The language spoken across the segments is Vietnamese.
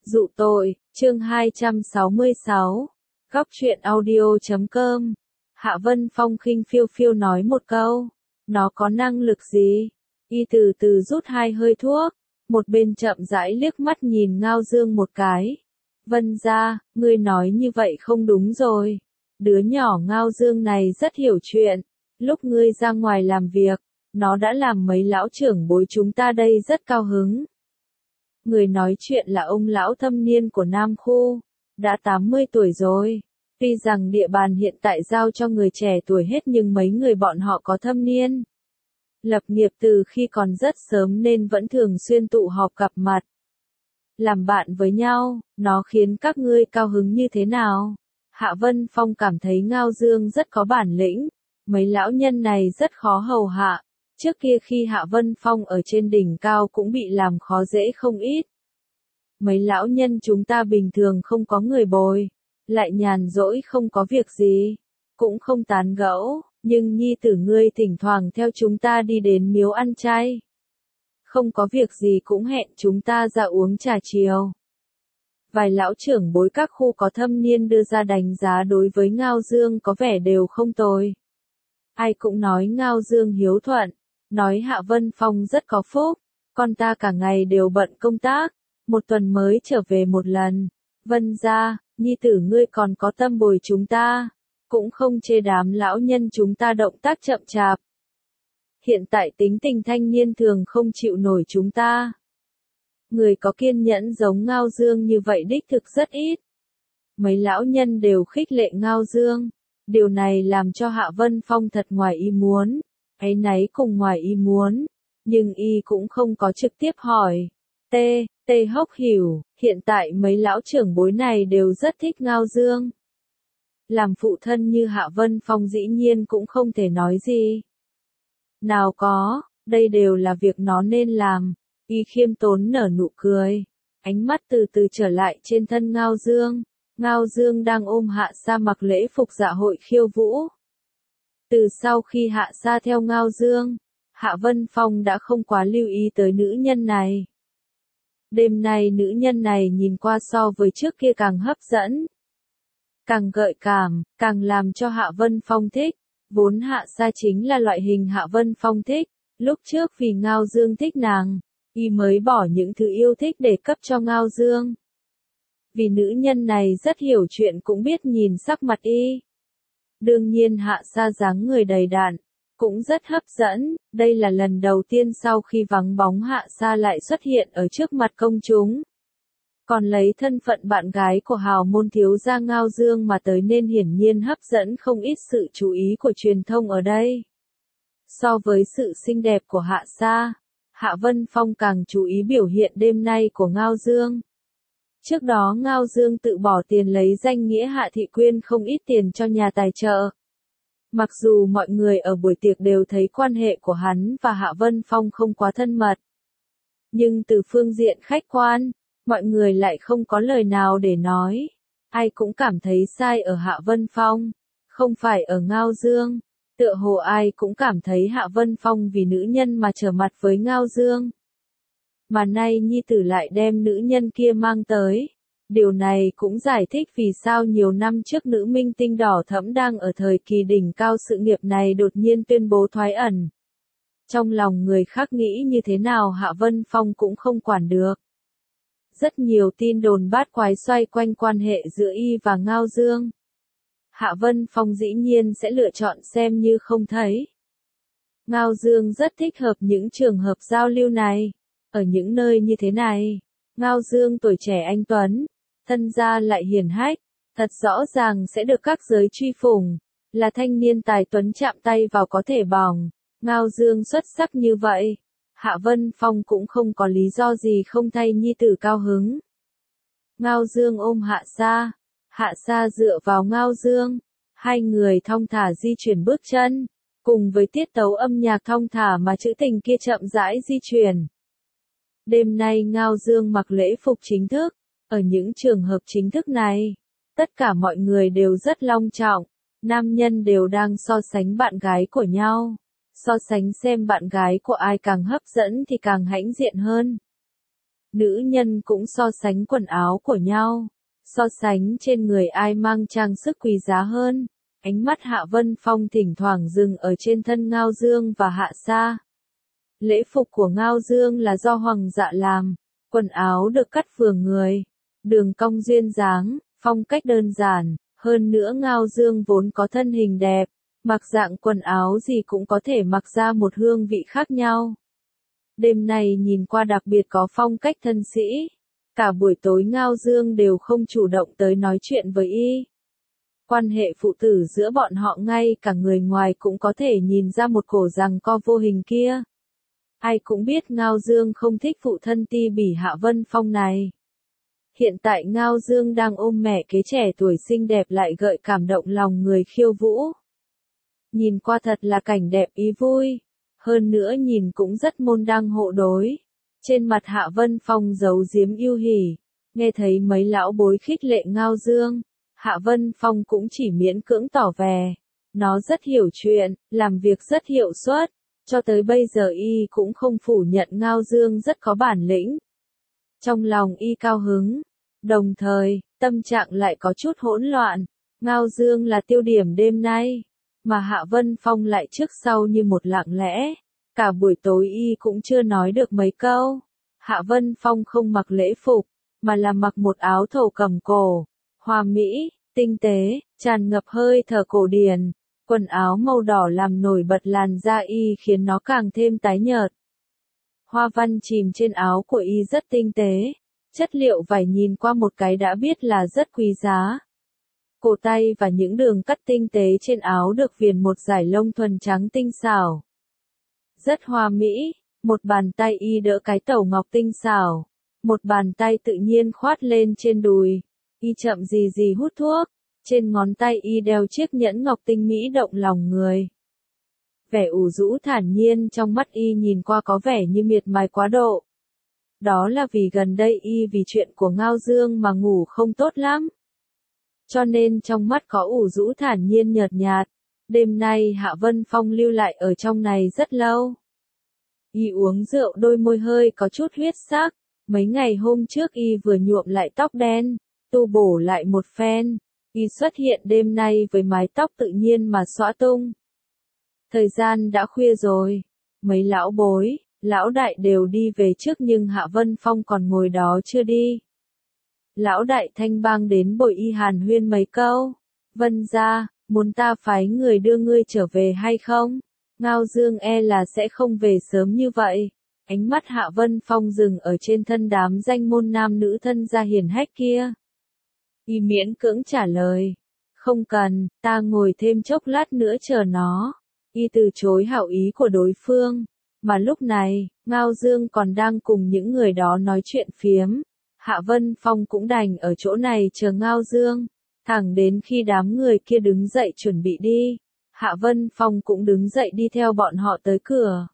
Dụ tội, chương 266, Góc truyện audio.com. Hạ Vân Phong khinh phiêu phiêu nói một câu, nó có năng lực gì? Y từ từ rút hai hơi thuốc, một bên chậm rãi liếc mắt nhìn Ngao Dương một cái. Vân gia, ngươi nói như vậy không đúng rồi. Đứa nhỏ Ngao Dương này rất hiểu chuyện. Lúc ngươi ra ngoài làm việc, nó đã làm mấy lão trưởng bối chúng ta đây rất cao hứng. Người nói chuyện là ông lão thâm niên của Nam Khu, đã 80 tuổi rồi. Tuy rằng địa bàn hiện tại giao cho người trẻ tuổi hết nhưng mấy người bọn họ có thâm niên. Lập nghiệp từ khi còn rất sớm nên vẫn thường xuyên tụ họp gặp mặt. Làm bạn với nhau, nó khiến các ngươi cao hứng như thế nào? Hạ Vân Phong cảm thấy Ngao Dương rất có bản lĩnh, mấy lão nhân này rất khó hầu hạ. Trước kia khi Hạ Vân Phong ở trên đỉnh cao cũng bị làm khó dễ không ít. Mấy lão nhân chúng ta bình thường không có người bồi, lại nhàn rỗi không có việc gì, cũng không tán gẫu, nhưng nhi tử ngươi thỉnh thoảng theo chúng ta đi đến miếu ăn chay. Không có việc gì cũng hẹn chúng ta ra uống trà chiều. Vài lão trưởng bối các khu có thâm niên đưa ra đánh giá đối với Ngao Dương có vẻ đều không tồi. Ai cũng nói Ngao Dương hiếu thuận, nói Hạ Vân Phong rất có phúc, con ta cả ngày đều bận công tác, một tuần mới trở về một lần. Vân gia, nhi tử ngươi còn có tâm bồi chúng ta, cũng không chê đám lão nhân chúng ta động tác chậm chạp. Hiện tại tính tình thanh niên thường không chịu nổi chúng ta. Người có kiên nhẫn giống Ngao Dương như vậy đích thực rất ít. Mấy lão nhân đều khích lệ Ngao Dương. Điều này làm cho Hạ Vân Phong thật ngoài ý muốn, áy náy cùng ngoài ý muốn, nhưng y cũng không có trực tiếp hỏi. Tê Hốc hiểu, hiện tại mấy lão trưởng bối này đều rất thích Ngao Dương. Làm phụ thân như Hạ Vân Phong dĩ nhiên cũng không thể nói gì. Nào có, đây đều là việc nó nên làm. Y khiêm tốn nở nụ cười, ánh mắt từ từ trở lại trên thân Ngao Dương. Ngao Dương đang ôm Hạ Sa mặc lễ phục dạ hội khiêu vũ. Từ sau khi Hạ Sa theo Ngao Dương, Hạ Vân Phong đã không quá lưu ý tới nữ nhân này. Đêm nay nữ nhân này nhìn qua so với trước kia càng hấp dẫn, càng gợi cảm, càng làm cho Hạ Vân Phong thích. Vốn Hạ Sa chính là loại hình Hạ Vân Phong thích, lúc trước vì Ngao Dương thích nàng, y mới bỏ những thứ yêu thích để cấp cho Ngao Dương. Vì nữ nhân này rất hiểu chuyện cũng biết nhìn sắc mặt y. Đương nhiên Hạ Sa dáng người đầy đặn, cũng rất hấp dẫn, đây là lần đầu tiên sau khi vắng bóng Hạ Sa lại xuất hiện ở trước mặt công chúng. Còn lấy thân phận bạn gái của hào môn thiếu gia Ngao Dương mà tới nên hiển nhiên hấp dẫn không ít sự chú ý của truyền thông ở đây. So với sự xinh đẹp của Hạ Sa, Hạ Vân Phong càng chú ý biểu hiện đêm nay của Ngao Dương. Trước đó Ngao Dương tự bỏ tiền lấy danh nghĩa Hạ Thị Quyên không ít tiền cho nhà tài trợ. Mặc dù mọi người ở buổi tiệc đều thấy quan hệ của hắn và Hạ Vân Phong không quá thân mật, nhưng từ phương diện khách quan, mọi người lại không có lời nào để nói. Ai cũng cảm thấy sai ở Hạ Vân Phong, không phải ở Ngao Dương. Tựa hồ ai cũng cảm thấy Hạ Vân Phong vì nữ nhân mà trở mặt với Ngao Dương. Mà nay nhi tử lại đem nữ nhân kia mang tới. Điều này cũng giải thích vì sao nhiều năm trước nữ minh tinh đỏ thẫm đang ở thời kỳ đỉnh cao sự nghiệp này đột nhiên tuyên bố thoái ẩn. Trong lòng người khác nghĩ như thế nào Hạ Vân Phong cũng không quản được. Rất nhiều tin đồn bát quái xoay quanh quan hệ giữa y và Ngao Dương. Hạ Vân Phong dĩ nhiên sẽ lựa chọn xem như không thấy. Ngao Dương rất thích hợp những trường hợp giao lưu này. Ở những nơi như thế này, Ngao Dương tuổi trẻ anh tuấn, thân gia lại hiển hách, thật rõ ràng sẽ được các giới truy phủng, là thanh niên tài tuấn chạm tay vào có thể bỏng. Ngao Dương xuất sắc như vậy, Hạ Vân Phong cũng không có lý do gì không thay nhi tử cao hứng. Ngao Dương ôm Hạ Sa dựa vào Ngao Dương, hai người thong thả di chuyển bước chân, cùng với tiết tấu âm nhạc thong thả mà trữ tình kia chậm rãi di chuyển. Đêm nay Ngao Dương mặc lễ phục chính thức, ở những trường hợp chính thức này, tất cả mọi người đều rất long trọng, nam nhân đều đang so sánh bạn gái của nhau, so sánh xem bạn gái của ai càng hấp dẫn thì càng hãnh diện hơn. Nữ nhân cũng so sánh quần áo của nhau, so sánh trên người ai mang trang sức quý giá hơn. Ánh mắt Hạ Vân Phong thỉnh thoảng dừng ở trên thân Ngao Dương và Hạ Sa. Lễ phục của Ngao Dương là do Hoàng dạ làm, quần áo được cắt vừa người, đường cong duyên dáng, phong cách đơn giản, hơn nữa Ngao Dương vốn có thân hình đẹp, mặc dạng quần áo gì cũng có thể mặc ra một hương vị khác nhau. Đêm này nhìn qua đặc biệt có phong cách thân sĩ, cả buổi tối Ngao Dương đều không chủ động tới nói chuyện với y. Quan hệ phụ tử giữa bọn họ ngay cả người ngoài cũng có thể nhìn ra một cổ giằng co vô hình kia. Ai cũng biết Ngao Dương không thích phụ thân ti bỉ Hạ Vân Phong này. Hiện tại Ngao Dương đang ôm mẹ kế trẻ tuổi xinh đẹp lại gợi cảm động lòng người khiêu vũ. Nhìn qua thật là cảnh đẹp ý vui, hơn nữa nhìn cũng rất môn đăng hộ đối. Trên mặt Hạ Vân Phong giấu giếm yêu hỉ, nghe thấy mấy lão bối khích lệ Ngao Dương, Hạ Vân Phong cũng chỉ miễn cưỡng tỏ vẻ. Nó rất hiểu chuyện, làm việc rất hiệu suất, cho tới bây giờ y cũng không phủ nhận Ngao Dương rất có bản lĩnh. Trong lòng y cao hứng, đồng thời, tâm trạng lại có chút hỗn loạn. Ngao Dương là tiêu điểm đêm nay, mà Hạ Vân Phong lại trước sau như một lặng lẽ. Cả buổi tối y cũng chưa nói được mấy câu. Hạ Vân Phong không mặc lễ phục, mà là mặc một áo thổ cẩm cổ, hoa mỹ, tinh tế, tràn ngập hơi thở cổ điển. Quần áo màu đỏ làm nổi bật làn da y khiến nó càng thêm tái nhợt. Hoa văn chìm trên áo của y rất tinh tế, chất liệu vải nhìn qua một cái đã biết là rất quý giá. Cổ tay và những đường cắt tinh tế trên áo được viền một dải lông thuần trắng tinh xảo. Rất hoa mỹ, một bàn tay y đỡ cái tẩu ngọc tinh xảo, một bàn tay tự nhiên khoát lên trên đùi, y chậm gì gì hút thuốc, trên ngón tay y đeo chiếc nhẫn ngọc tinh mỹ động lòng người. Vẻ ủ rũ thản nhiên trong mắt y nhìn qua có vẻ như miệt mài quá độ. Đó là vì gần đây y vì chuyện của Ngao Dương mà ngủ không tốt lắm. Cho nên trong mắt có ủ rũ thản nhiên nhợt nhạt. Đêm nay Hạ Vân Phong lưu lại ở trong này rất lâu. Y uống rượu đôi môi hơi có chút huyết sắc. Mấy ngày hôm trước y vừa nhuộm lại tóc đen, tu bổ lại một phen. Y xuất hiện đêm nay với mái tóc tự nhiên mà xõa tung. Thời gian đã khuya rồi. Mấy lão bối, lão đại đều đi về trước nhưng Hạ Vân Phong còn ngồi đó chưa đi. Lão đại Thanh Bang đến bồi y hàn huyên mấy câu. Vân gia, muốn ta phái người đưa ngươi trở về hay không? Ngao Dương e là sẽ không về sớm như vậy. Ánh mắt Hạ Vân Phong dừng ở trên thân đám danh môn nam nữ thân gia hiển hách kia. Y miễn cưỡng trả lời. Không cần, ta ngồi thêm chốc lát nữa chờ nó. Y từ chối hảo ý của đối phương. Mà lúc này, Ngao Dương còn đang cùng những người đó nói chuyện phiếm. Hạ Vân Phong cũng đành ở chỗ này chờ Ngao Dương. Thẳng đến khi đám người kia đứng dậy chuẩn bị đi. Hạ Vân Phong cũng đứng dậy đi theo bọn họ tới cửa.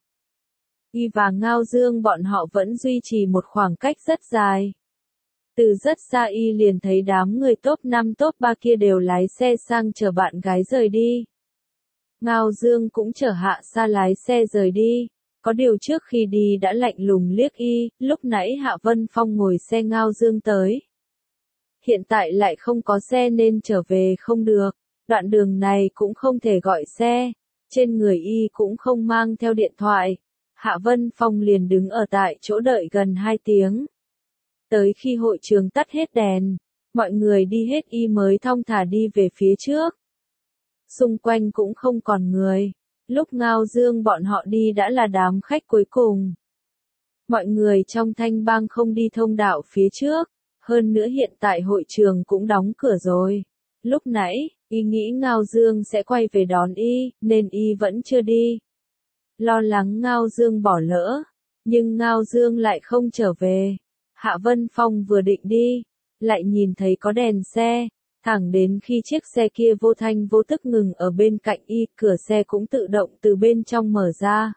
Y và Ngao Dương bọn họ vẫn duy trì một khoảng cách rất dài. Từ rất xa y liền thấy đám người top 5 top 3 kia đều lái xe sang chờ bạn gái rời đi. Ngao Dương cũng chở Hạ Sa lái xe rời đi. Có điều trước khi đi đã lạnh lùng liếc y, lúc nãy Hạ Vân Phong ngồi xe Ngao Dương tới. Hiện tại lại không có xe nên trở về không được, đoạn đường này cũng không thể gọi xe, trên người y cũng không mang theo điện thoại. Hạ Vân Phong liền đứng ở tại chỗ đợi gần 2 tiếng. Tới khi hội trường tắt hết đèn, mọi người đi hết y mới thong thả đi về phía trước. Xung quanh cũng không còn người. Lúc Ngao Dương bọn họ đi đã là đám khách cuối cùng. Mọi người trong Thanh Bang không đi thông đạo phía trước, hơn nữa hiện tại hội trường cũng đóng cửa rồi. Lúc nãy, y nghĩ Ngao Dương sẽ quay về đón y, nên y vẫn chưa đi. Lo lắng Ngao Dương bỏ lỡ, nhưng Ngao Dương lại không trở về. Hạ Vân Phong vừa định đi, lại nhìn thấy có đèn xe. Thẳng đến khi chiếc xe kia vô thanh vô tức ngừng ở bên cạnh y, cửa xe cũng tự động từ bên trong mở ra.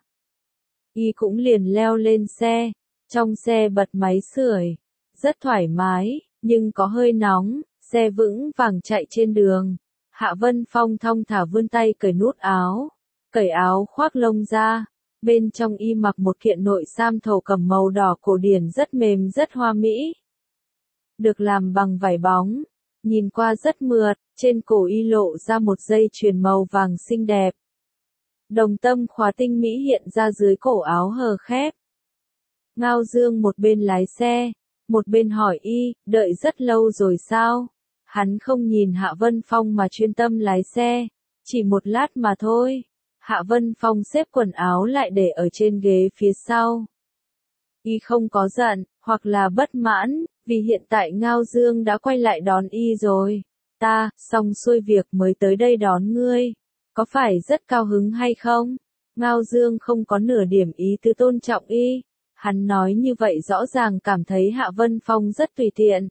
Y cũng liền leo lên xe, trong xe bật máy sưởi, rất thoải mái, nhưng có hơi nóng, xe vững vàng chạy trên đường. Hạ Vân Phong thong thả vươn tay cởi nút áo, cởi áo khoác lông ra, Bên trong y mặc một kiện nội sam thổ cẩm màu đỏ cổ điển rất mềm rất hoa mỹ. Được làm bằng vải bóng, nhìn qua rất mượt, trên cổ y lộ ra một dây chuyền màu vàng xinh đẹp. Đồng tâm khóa tinh mỹ hiện ra dưới cổ áo hở khép. Ngao Dương một bên lái xe, một bên hỏi y, đợi rất lâu rồi sao? Hắn không nhìn Hạ Vân Phong mà chuyên tâm lái xe, chỉ một lát mà thôi. Hạ Vân Phong xếp quần áo lại để ở trên ghế phía sau. Y không có giận, hoặc là bất mãn, vì hiện tại Ngao Dương đã quay lại đón y rồi. Ta, xong xuôi việc mới tới đây đón ngươi. Có phải rất cao hứng hay không? Ngao Dương không có nửa điểm ý tứ tôn trọng y. Hắn nói như vậy rõ ràng cảm thấy Hạ Vân Phong rất tùy tiện.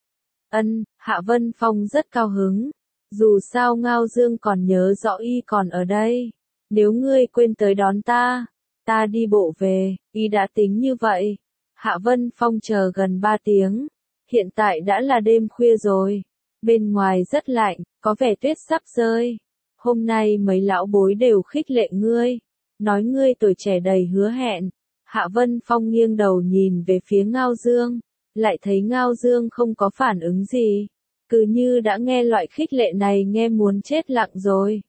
Hạ Vân Phong rất cao hứng. Dù sao Ngao Dương còn nhớ rõ y còn ở đây. Nếu ngươi quên tới đón ta, ta đi bộ về, y đã tính như vậy. Hạ Vân Phong chờ gần 3 tiếng. Hiện tại đã là đêm khuya rồi. Bên ngoài rất lạnh, có vẻ tuyết sắp rơi. Hôm nay mấy lão bối đều khích lệ ngươi. Nói ngươi tuổi trẻ đầy hứa hẹn. Hạ Vân Phong nghiêng đầu nhìn về phía Ngao Dương. Lại thấy Ngao Dương không có phản ứng gì. Cứ như đã nghe loại khích lệ này nghe muốn chết lặng rồi.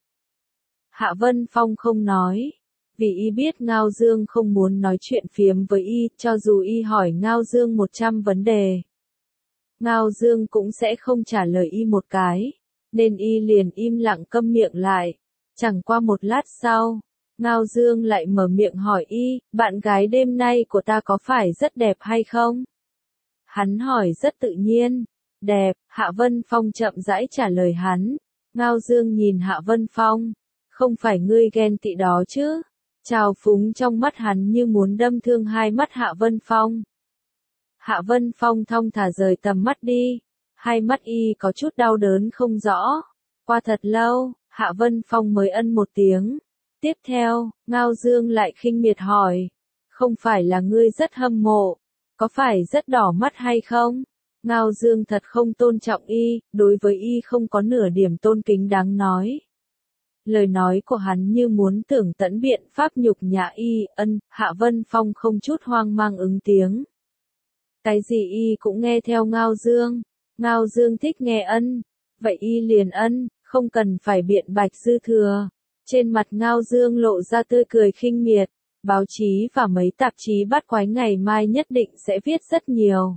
Hạ Vân Phong không nói. Vì y biết Ngao Dương không muốn nói chuyện phiếm với y, cho dù y hỏi Ngao Dương 100 vấn đề. Ngao Dương cũng sẽ không trả lời y một cái, nên y liền im lặng câm miệng lại. Chẳng qua một lát sau, Ngao Dương lại mở miệng hỏi y, bạn gái đêm nay của ta có phải rất đẹp hay không? Hắn hỏi rất tự nhiên, đẹp, Hạ Vân Phong chậm rãi trả lời hắn. Ngao Dương nhìn Hạ Vân Phong, không phải ngươi ghen tị đó chứ? Trào phúng trong mắt hắn như muốn đâm thương hai mắt Hạ Vân Phong. Hạ Vân Phong thong thả rời tầm mắt đi, hai mắt y có chút đau đớn không rõ. Qua thật lâu, Hạ Vân Phong mới ân một tiếng. Tiếp theo, Ngao Dương lại khinh miệt hỏi, không phải là ngươi rất hâm mộ, có phải rất đỏ mắt hay không? Ngao Dương thật không tôn trọng y, đối với y không có nửa điểm tôn kính đáng nói. Lời nói của hắn như muốn tưởng tận biện pháp nhục nhã y, Hạ Vân Phong không chút hoang mang ứng tiếng. Cái gì y cũng nghe theo Ngao Dương. Ngao Dương thích nghe vậy y liền không cần phải biện bạch dư thừa. Trên mặt Ngao Dương lộ ra tươi cười khinh miệt. Báo chí và mấy tạp chí bắt quái ngày mai nhất định sẽ viết rất nhiều.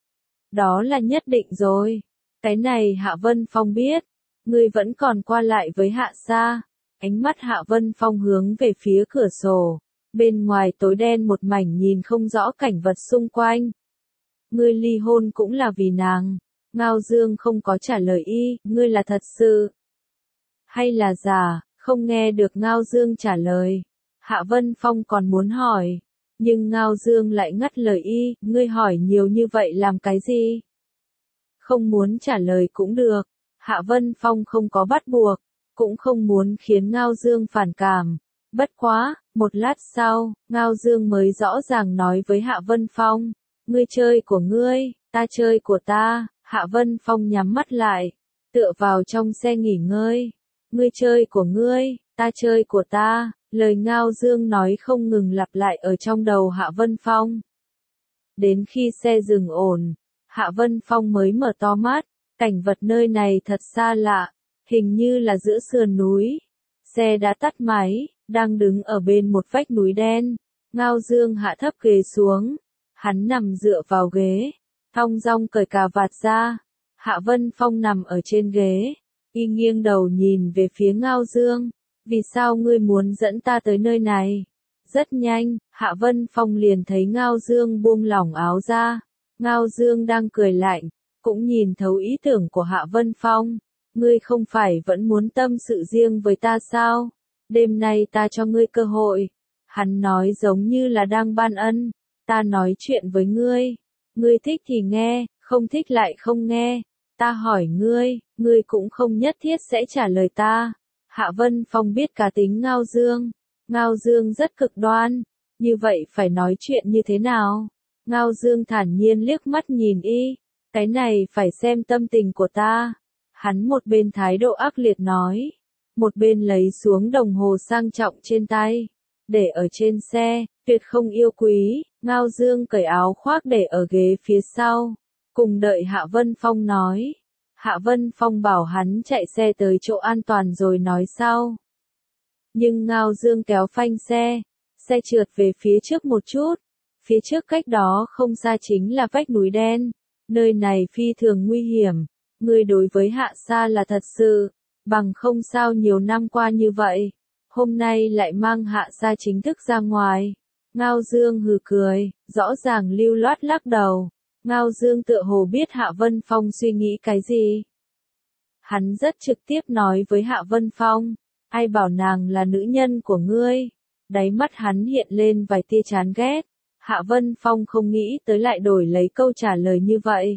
Đó là nhất định rồi. Cái này Hạ Vân Phong biết. Ngươi vẫn còn qua lại với Hạ Sa. Ánh mắt Hạ Vân Phong hướng về phía cửa sổ. Bên ngoài tối đen một mảnh nhìn không rõ cảnh vật xung quanh. Ngươi ly hôn cũng là vì nàng. Ngao Dương không có trả lời y, ngươi là thật sự hay là giả? Không nghe được Ngao Dương trả lời. Hạ Vân Phong còn muốn hỏi, nhưng Ngao Dương lại ngắt lời y, ngươi hỏi nhiều như vậy làm cái gì? Không muốn trả lời cũng được. Hạ Vân Phong không có bắt buộc, cũng không muốn khiến Ngao Dương phản cảm. Bất quá, một lát sau, Ngao Dương mới rõ ràng nói với Hạ Vân Phong, ngươi chơi của ngươi, ta chơi của ta. Hạ Vân Phong nhắm mắt lại, tựa vào trong xe nghỉ ngơi. Ngươi chơi của ngươi, ta chơi của ta. Lời Ngao Dương nói không ngừng lặp lại ở trong đầu Hạ Vân Phong. Đến khi xe dừng ổn, Hạ Vân Phong mới mở to mắt. Cảnh vật nơi này thật xa lạ, hình như là giữa sườn núi. Xe đã tắt máy, đang đứng ở bên một vách núi đen. Ngao Dương hạ thấp ghế xuống, hắn nằm dựa vào ghế, thong dong cởi cà vạt ra. Hạ Vân Phong nằm ở trên ghế, y nghiêng đầu nhìn về phía Ngao Dương. Vì sao ngươi muốn dẫn ta tới nơi này? Rất nhanh, Hạ Vân Phong liền thấy Ngao Dương buông lỏng áo ra. Ngao Dương đang cười lạnh, cũng nhìn thấu ý tưởng của Hạ Vân Phong. Ngươi không phải vẫn muốn tâm sự riêng với ta sao? Đêm nay ta cho ngươi cơ hội. Hắn nói giống như là đang ban ân. Ta nói chuyện với ngươi. Ngươi thích thì nghe, không thích lại không nghe. Ta hỏi ngươi, ngươi cũng không nhất thiết sẽ trả lời ta. Hạ Vân Phong biết cá tính Ngao Dương. Ngao Dương rất cực đoan. Như vậy phải nói chuyện như thế nào? Ngao Dương thản nhiên liếc mắt nhìn y. Cái này phải xem tâm tình của ta. Hắn một bên thái độ ác liệt nói. Một bên lấy xuống đồng hồ sang trọng trên tay. để ở trên xe, tuyệt không yêu quý. Ngao Dương cởi áo khoác để ở ghế phía sau, cùng đợi Hạ Vân Phong nói. Hạ Vân Phong bảo hắn chạy xe tới chỗ an toàn rồi nói sau. Nhưng Ngao Dương kéo phanh xe trượt về phía trước một chút. Phía trước cách đó không xa chính là vách núi đen. Nơi này phi thường nguy hiểm. Ngươi đối với Hạ Sa là thật sự, bằng không sao nhiều năm qua như vậy. Hôm nay lại mang Hạ Sa chính thức ra ngoài. Ngao Dương hừ cười, rõ ràng lưu loát lắc đầu. Ngao Dương tựa hồ biết Hạ Vân Phong suy nghĩ cái gì. Hắn rất trực tiếp nói với Hạ Vân Phong, ai bảo nàng là nữ nhân của ngươi. Đáy mắt hắn hiện lên vài tia chán ghét. Hạ Vân Phong không nghĩ tới lại đổi lấy câu trả lời như vậy.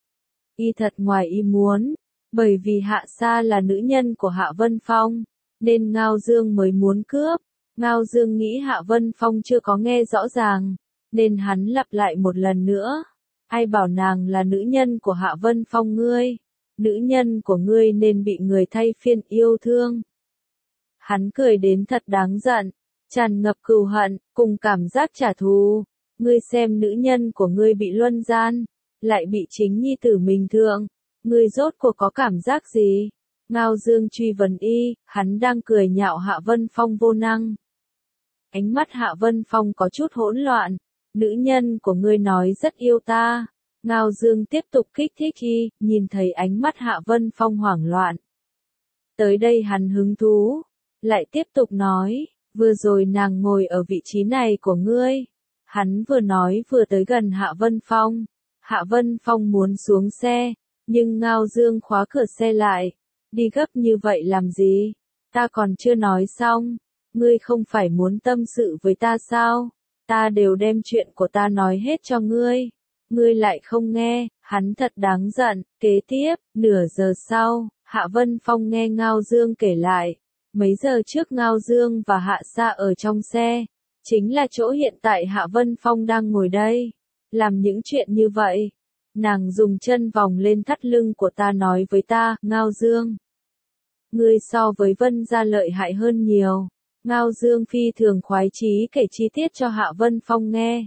Y thật ngoài ý muốn, bởi vì Hạ Sa là nữ nhân của Hạ Vân Phong, nên Ngao Dương mới muốn cướp. Ngao Dương nghĩ Hạ Vân Phong chưa có nghe rõ ràng, nên hắn lặp lại một lần nữa. Ai bảo nàng là nữ nhân của Hạ Vân Phong ngươi? Nữ nhân của ngươi nên bị người thay phiên yêu thương. Hắn cười đến thật đáng giận, tràn ngập cừu hận, cùng cảm giác trả thù. Ngươi xem nữ nhân của ngươi bị luân gian, lại bị chính nhi tử mình thương. Ngươi rốt cuộc có cảm giác gì? Ngao Dương truy vấn y, hắn đang cười nhạo Hạ Vân Phong vô năng. Ánh mắt Hạ Vân Phong có chút hỗn loạn. Nữ nhân của ngươi nói rất yêu ta. Ngao Dương tiếp tục kích thích y, nhìn thấy ánh mắt Hạ Vân Phong hoảng loạn. Tới đây hắn hứng thú, lại tiếp tục nói, vừa rồi nàng ngồi ở vị trí này của ngươi. Hắn vừa nói vừa tới gần Hạ Vân Phong. Hạ Vân Phong muốn xuống xe, nhưng Ngao Dương khóa cửa xe lại. Đi gấp như vậy làm gì? Ta còn chưa nói xong. Ngươi không phải muốn tâm sự với ta sao? Ta đều đem chuyện của ta nói hết cho ngươi. Ngươi lại không nghe, hắn thật đáng giận. Kế tiếp, nửa giờ sau, Hạ Vân Phong nghe Ngao Dương kể lại. Mấy giờ trước Ngao Dương và Hạ Sa ở trong xe, chính là chỗ hiện tại Hạ Vân Phong đang ngồi đây. Làm những chuyện như vậy. Nàng dùng chân vòng lên thắt lưng của ta nói với ta, Ngao Dương. Ngươi so với Vân gia lợi hại hơn nhiều. Ngao Dương phi thường khoái chí kể chi tiết cho Hạ Vân Phong nghe.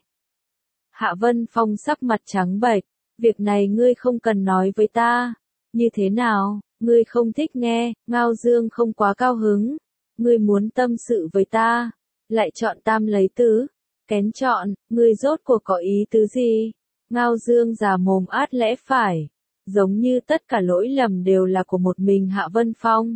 Hạ Vân Phong sắc mặt trắng bệch, việc này ngươi không cần nói với ta. Như thế nào, ngươi không thích nghe? Ngao Dương không quá cao hứng. Ngươi muốn tâm sự với ta, lại chọn tam lấy tứ. Kén chọn, ngươi rốt cuộc có ý tứ gì? Ngao Dương già mồm át lẽ phải, giống như tất cả lỗi lầm đều là của một mình Hạ Vân Phong.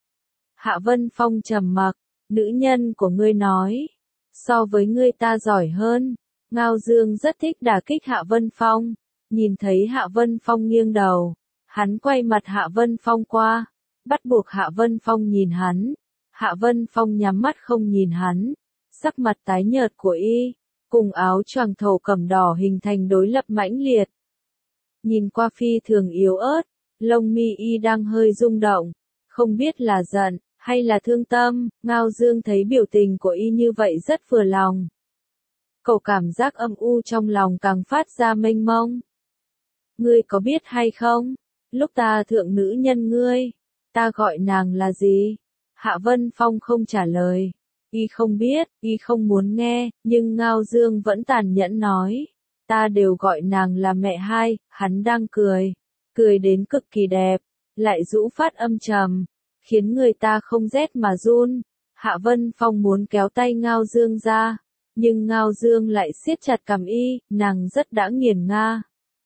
Hạ Vân Phong trầm mặc, nữ nhân của ngươi nói, so với ngươi ta giỏi hơn. Ngao Dương rất thích đả kích Hạ Vân Phong, nhìn thấy Hạ Vân Phong nghiêng đầu, hắn quay mặt Hạ Vân Phong qua, bắt buộc Hạ Vân Phong nhìn hắn. Hạ Vân Phong nhắm mắt không nhìn hắn, sắc mặt tái nhợt của y, cùng áo choàng thổ cẩm đỏ hình thành đối lập mãnh liệt. Nhìn qua phi thường yếu ớt, lông mi y đang hơi rung động, không biết là giận, hay là thương tâm. Ngao Dương thấy biểu tình của y như vậy rất vừa lòng. Cậu cảm giác âm u trong lòng càng phát ra mênh mông. Ngươi có biết hay không, lúc ta thượng nữ nhân ngươi, ta gọi nàng là gì? Hạ Vân Phong không trả lời. Y không biết, y không muốn nghe, nhưng Ngao Dương vẫn tàn nhẫn nói. Ta đều gọi nàng là mẹ hai. Hắn đang cười, cười đến cực kỳ đẹp, lại rũ phát âm trầm, khiến người ta không rét mà run. Hạ Vân Phong muốn kéo tay Ngao Dương ra, nhưng Ngao Dương lại siết chặt cằm y, nàng rất đã nghiền nga.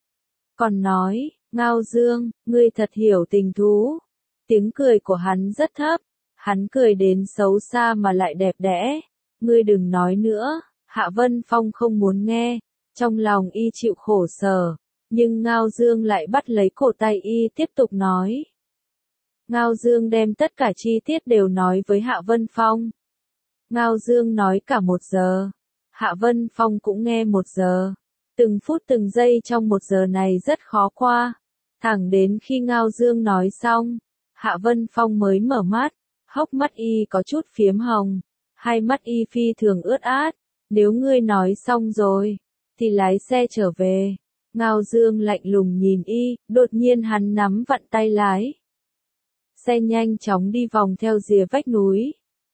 Còn nói, Ngao Dương, ngươi thật hiểu tình thú. Tiếng cười của hắn rất thấp, hắn cười đến xấu xa mà lại đẹp đẽ. Ngươi đừng nói nữa. Hạ Vân Phong không muốn nghe, trong lòng y chịu khổ sở, nhưng Ngao Dương lại bắt lấy cổ tay y tiếp tục nói. Ngao Dương đem tất cả chi tiết đều nói với Hạ Vân Phong. Ngao Dương nói cả 1 giờ, Hạ Vân Phong cũng nghe 1 giờ. Từng phút từng giây trong 1 giờ này rất khó qua. Thẳng đến khi Ngao Dương nói xong, Hạ Vân Phong mới mở mắt, hốc mắt y có chút phiếm hồng, hai mắt y phi thường ướt át. Nếu ngươi nói xong rồi, thì lái xe trở về. Ngao Dương lạnh lùng nhìn y, đột nhiên hắn nắm vặn tay lái. Xe nhanh chóng đi vòng theo rìa vách núi.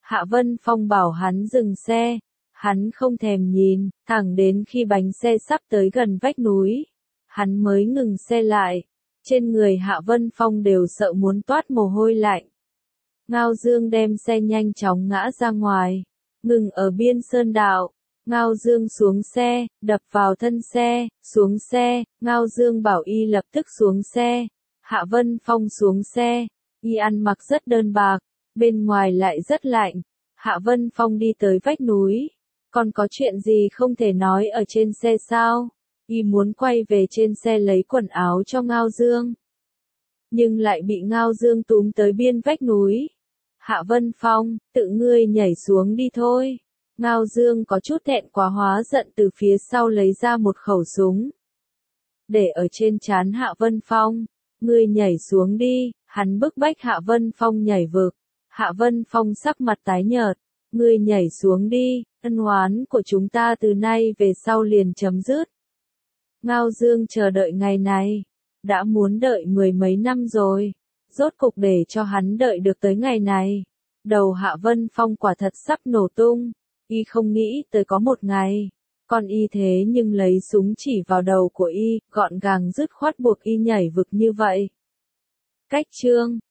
Hạ Vân Phong bảo hắn dừng xe, hắn không thèm nhìn, thẳng đến khi bánh xe sắp tới gần vách núi, hắn mới ngừng xe lại. Trên người Hạ Vân Phong đều sợ muốn toát mồ hôi lạnh. Ngao Dương đem xe nhanh chóng ngã ra ngoài, ngừng ở biên sơn đạo. Ngao Dương xuống xe, đập vào thân xe, xuống xe, Ngao Dương bảo y lập tức xuống xe. Hạ Vân Phong xuống xe, y ăn mặc rất đơn bạc, bên ngoài lại rất lạnh. Hạ Vân Phong đi tới vách núi, còn có chuyện gì không thể nói ở trên xe sao? Y muốn quay về trên xe lấy quần áo cho Ngao Dương, nhưng lại bị Ngao Dương túm tới biên vách núi. Hạ Vân Phong, tự ngươi nhảy xuống đi thôi. Ngao Dương có chút thẹn quá hóa giận từ phía sau lấy ra một khẩu súng, để ở trên trán Hạ Vân Phong. Ngươi nhảy xuống đi, hắn bức bách Hạ Vân Phong nhảy vực. Hạ Vân Phong sắc mặt tái nhợt. Ngươi nhảy xuống đi, ân oán của chúng ta từ nay về sau liền chấm dứt. Ngao Dương chờ đợi ngày này, đã muốn đợi mười mấy năm rồi, rốt cục để cho hắn đợi được tới ngày này. Đầu Hạ Vân Phong quả thật sắp nổ tung, y không nghĩ tới có một ngày, con y thế nhưng lấy súng chỉ vào đầu của y, gọn gàng dứt khoát buộc y nhảy vực như vậy. Cách chương